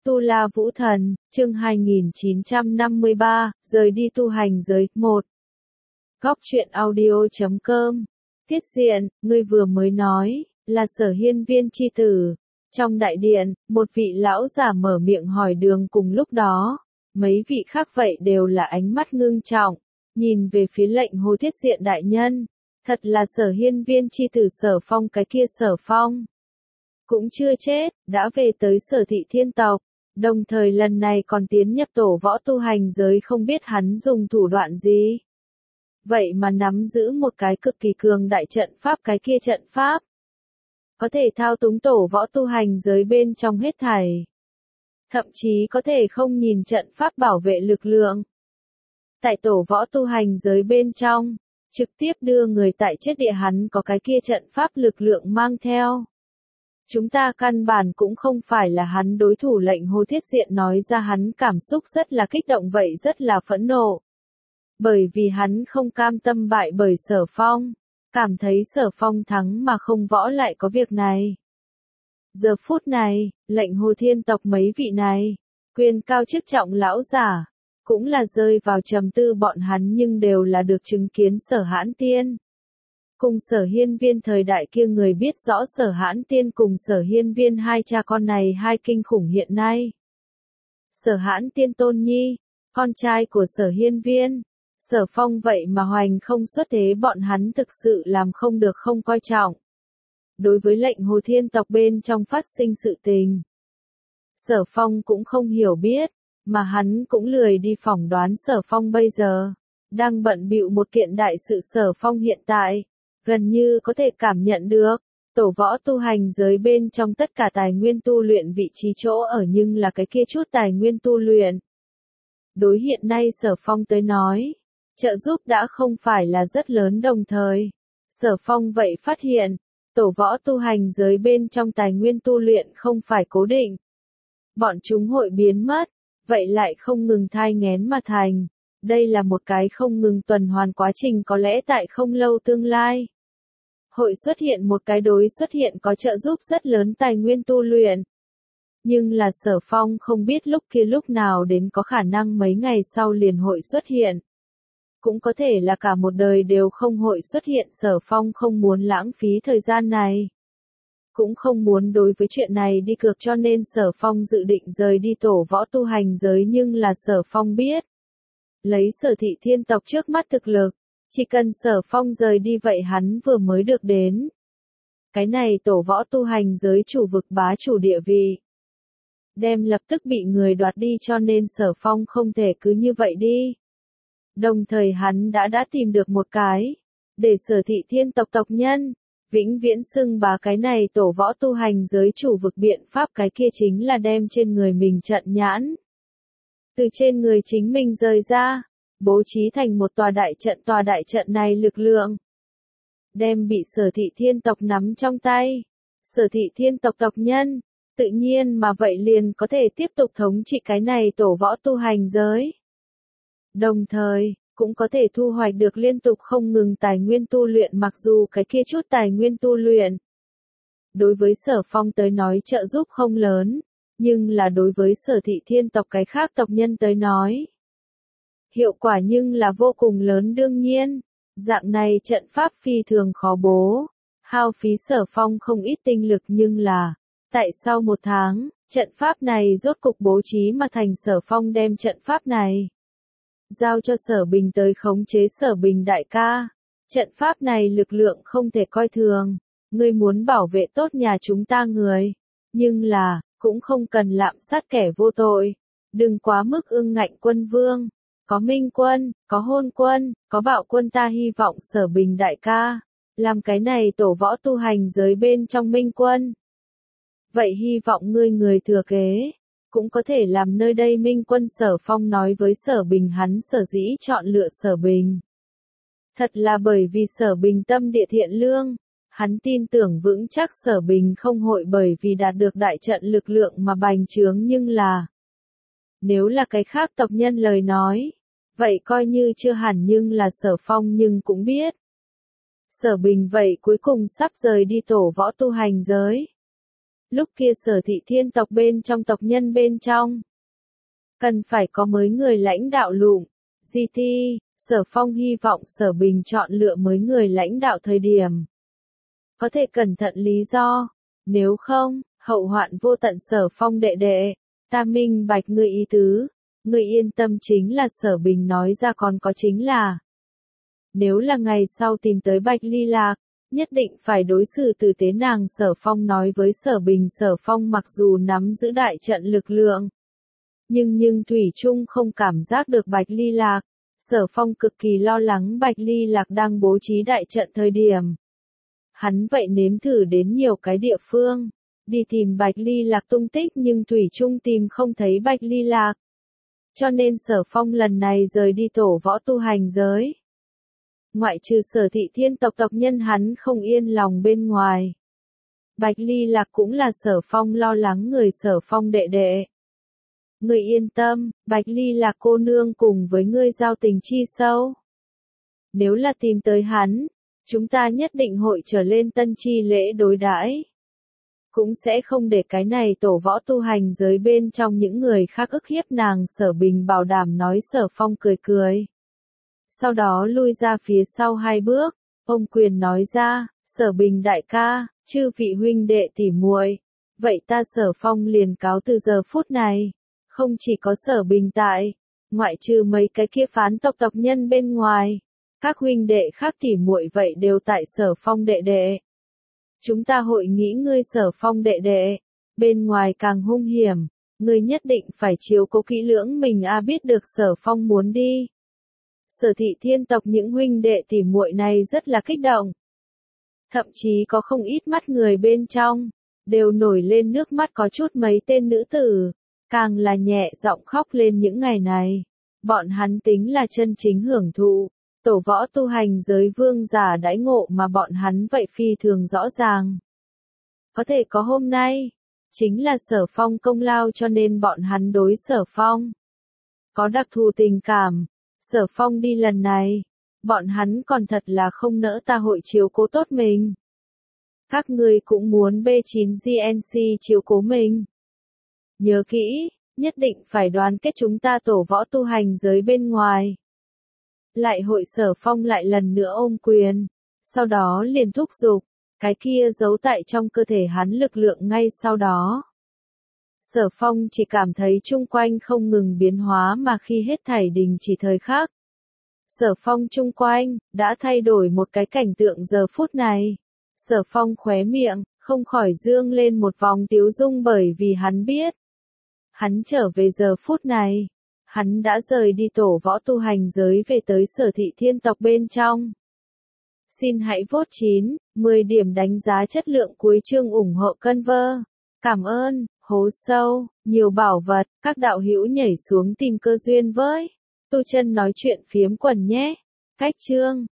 Tu La Vũ Thần, chương 2953, rời đi tu hành giới, 1. Góc truyện audio.com. Tiết Diện, ngươi vừa mới nói, là Sở Hiên Viên chi tử. Trong đại điện, một vị lão giả mở miệng hỏi đường cùng lúc đó. Mấy vị khác vậy đều là ánh mắt ngưng trọng, nhìn về phía lệnh Hồ Tiết Diện đại nhân. Thật là Sở Hiên Viên chi tử Sở Phong, cái kia Sở Phong cũng chưa chết, đã về tới Sở Thị Thiên tộc, đồng thời lần này còn tiến nhập tổ võ tu hành giới, không biết hắn dùng thủ đoạn gì. Vậy mà nắm giữ một cái cực kỳ cường đại trận pháp, cái kia trận pháp có thể thao túng tổ võ tu hành giới bên trong hết thảy. Thậm chí có thể không nhìn trận pháp bảo vệ lực lượng. Tại tổ võ tu hành giới bên trong, trực tiếp đưa người tại chết địa, hắn có cái kia trận pháp lực lượng mang theo. Chúng ta căn bản cũng không phải là hắn đối thủ. Lệnh Hồ Thiết Diện nói ra, hắn cảm xúc rất là kích động, vậy rất là phẫn nộ. Bởi vì hắn không cam tâm bại bởi Sở Phong, cảm thấy Sở Phong thắng mà không võ lại có việc này. Giờ phút này, lệnh Hồ Thiên tộc mấy vị này, quyền cao chức trọng lão giả, cũng là rơi vào trầm tư. Bọn hắn nhưng đều là được chứng kiến Sở Hãn Tiên cùng Sở Hiên Viên thời đại kia, người biết rõ Sở Hãn Tiên cùng Sở Hiên Viên hai cha con này hai kinh khủng hiện nay. Sở Hãn Tiên tôn nhi, con trai của Sở Hiên Viên, Sở Phong vậy mà hoành không xuất thế, bọn hắn thực sự làm không được không coi trọng. Đối với lệnh Hồ Thiên tộc bên trong phát sinh sự tình, Sở Phong cũng không hiểu biết, mà hắn cũng lười đi phỏng đoán. Sở Phong bây giờ đang bận bịu một kiện đại sự. Sở Phong hiện tại gần như có thể cảm nhận được, tổ võ tu hành giới bên trong tất cả tài nguyên tu luyện vị trí chỗ ở, nhưng là cái kia chút tài nguyên tu luyện. Đối hiện nay Sở Phong tới nói, trợ giúp đã không phải là rất lớn, đồng thời. Sở Phong vậy phát hiện, tổ võ tu hành giới bên trong tài nguyên tu luyện không phải cố định. Bọn chúng hội biến mất, vậy lại không ngừng thai nghén mà thành. Đây là một cái không ngừng tuần hoàn quá trình, có lẽ tại không lâu tương lai hội xuất hiện một cái đối xuất hiện có trợ giúp rất lớn tài nguyên tu luyện. Nhưng là Sở Phong không biết lúc kia lúc nào đến, có khả năng mấy ngày sau liền hội xuất hiện. Cũng có thể là cả một đời đều không hội xuất hiện. Sở Phong không muốn lãng phí thời gian này, cũng không muốn đối với chuyện này đi cược, cho nên Sở Phong dự định rời đi tổ võ tu hành giới. Nhưng là Sở Phong biết, lấy Sở Thị Thiên tộc trước mắt thực lực, chỉ cần Sở Phong rời đi, vậy hắn vừa mới được đến cái này tổ võ tu hành giới chủ vực bá chủ địa vị, đem lập tức bị người đoạt đi, cho nên Sở Phong không thể cứ như vậy đi. Đồng thời hắn đã tìm được một cái, để Sở Thị Thiên tộc tộc nhân vĩnh viễn xưng bá cái này tổ võ tu hành giới chủ vực biện pháp, cái kia chính là đem trên người mình trận nhãn từ trên người chính mình rời ra, bố trí thành một tòa đại trận. Tòa đại trận này lực lượng đem bị Sở Thị Thiên tộc nắm trong tay. Sở Thị Thiên tộc tộc nhân tự nhiên mà vậy liền có thể tiếp tục thống trị cái này tổ võ tu hành giới. Đồng thời, cũng có thể thu hoạch được liên tục không ngừng tài nguyên tu luyện. Mặc dù cái kia chút tài nguyên tu luyện đối với Sở Phong tới nói trợ giúp không lớn, nhưng là đối với Sở Thị Thiên tộc cái khác tộc nhân tới nói, hiệu quả nhưng là vô cùng lớn. Đương nhiên, dạng này trận pháp phi thường khó bố, hao phí Sở Phong không ít tinh lực, nhưng là tại sau một tháng, trận pháp này rốt cục bố trí mà thành. Sở Phong đem trận pháp này giao cho Sở Bình tới khống chế. Sở Bình đại ca, trận pháp này lực lượng không thể coi thường, ngươi muốn bảo vệ tốt nhà chúng ta người, nhưng là cũng không cần lạm sát kẻ vô tội, đừng quá mức ương ngạnh. Quân vương, có minh quân, có hôn quân, có bạo quân, ta hy vọng Sở Bình đại ca làm cái này tổ võ tu hành giới bên trong minh quân. Vậy hy vọng ngươi người thừa kế cũng có thể làm nơi đây minh quân. Sở Phong nói với Sở Bình, hắn sở dĩ chọn lựa Sở Bình, thật là bởi vì Sở Bình tâm địa thiện lương. Hắn tin tưởng vững chắc Sở Bình không hội bởi vì đạt được đại trận lực lượng mà bành trướng. Nhưng là, nếu là cái khác tộc nhân lời nói, vậy coi như chưa hẳn. Nhưng là Sở Phong nhưng cũng biết, Sở Bình vậy cuối cùng sắp rời đi tổ võ tu hành giới. Lúc kia Sở Thị Thiên tộc bên trong tộc nhân bên trong, cần phải có mới người lãnh đạo lụng. GT, Sở Phong hy vọng Sở Bình chọn lựa mới người lãnh đạo thời điểm. Có thể cẩn thận lý do, nếu không, hậu hoạn vô tận. Sở Phong đệ đệ, ta minh bạch ngươi ý tứ, ngươi yên tâm. Chính là Sở Bình nói ra, còn có chính là, nếu là ngày sau tìm tới Bạch Ly Lạc, nhất định phải đối xử tử tế nàng. Sở Phong nói với Sở Bình. Sở Phong mặc dù nắm giữ đại trận lực lượng, nhưng thủy chung không cảm giác được Bạch Ly Lạc. Sở Phong cực kỳ lo lắng Bạch Ly Lạc đang bố trí đại trận thời điểm. Hắn vậy nếm thử đến nhiều cái địa phương, đi tìm Bạch Ly Lạc tung tích nhưng thủy chung tìm không thấy Bạch Ly Lạc. Cho nên Sở Phong lần này rời đi tổ võ tu hành giới. Ngoại trừ Sở Thị Thiên tộc tộc nhân hắn không yên lòng bên ngoài. Bạch Ly Lạc cũng là Sở Phong lo lắng người. Sở Phong đệ đệ, ngươi yên tâm, Bạch Ly Lạc cô nương cùng với ngươi giao tình chi sâu. Nếu là tìm tới hắn, chúng ta nhất định hội trở lên tân chi lễ đối đãi. Cũng sẽ không để cái này tổ võ tu hành giới bên trong những người khác ức hiếp nàng. Sở Bình bảo đảm nói. Sở Phong cười cười. Sau đó lui ra phía sau 2 bước, ông quyền nói ra, Sở Bình đại ca, chư vị huynh đệ tỉ muội, vậy ta Sở Phong liền cáo từ giờ phút này. Không chỉ có Sở Bình tại, ngoại trừ mấy cái kia phán tộc tộc nhân bên ngoài, các huynh đệ khác tỉ muội vậy đều tại. Sở Phong đệ đệ, chúng ta hội nghĩ ngươi. Sở Phong đệ đệ, bên ngoài càng hung hiểm, ngươi nhất định phải chiếu cố kỹ lưỡng mình a. Biết được Sở Phong muốn đi, Sở Thị Thiên tộc những huynh đệ tỉ muội này rất là kích động. Thậm chí có không ít mắt người bên trong, đều nổi lên nước mắt. Có chút mấy tên nữ tử, càng là nhẹ giọng khóc lên. Những ngày này, bọn hắn tính là chân chính hưởng thụ tổ võ tu hành giới vương giả đãi ngộ mà bọn hắn vậy phi thường rõ ràng. Có thể có hôm nay, chính là Sở Phong công lao, cho nên bọn hắn đối Sở Phong có đặc thù tình cảm. Sở Phong đi lần này, bọn hắn còn thật là không nỡ ta hội chiếu cố tốt mình. Các ngươi cũng muốn B9 GNC chiếu cố mình. Nhớ kỹ, nhất định phải đoàn kết chúng ta tổ võ tu hành giới bên ngoài. Lại hội. Sở Phong lại lần nữa ôm quyền, sau đó liền thúc giục, cái kia giấu tại trong cơ thể hắn lực lượng. Ngay sau đó, Sở Phong chỉ cảm thấy chung quanh không ngừng biến hóa, mà khi hết thảy đình chỉ thời khắc, Sở Phong chung quanh đã thay đổi một cái cảnh tượng. Giờ phút này, Sở Phong khóe miệng không khỏi dương lên một vòng tiếu dung, bởi vì hắn biết, hắn trở về. Giờ phút này, hắn đã rời đi tổ võ tu hành giới về tới Sở Thị Thiên tộc bên trong. Xin hãy vote 9, 10 điểm đánh giá chất lượng cuối chương ủng hộ Conver. Cảm ơn. Hố sâu, nhiều bảo vật, các đạo hữu nhảy xuống tìm cơ duyên với Tu Chân nói chuyện phiếm quần nhé. Cách chương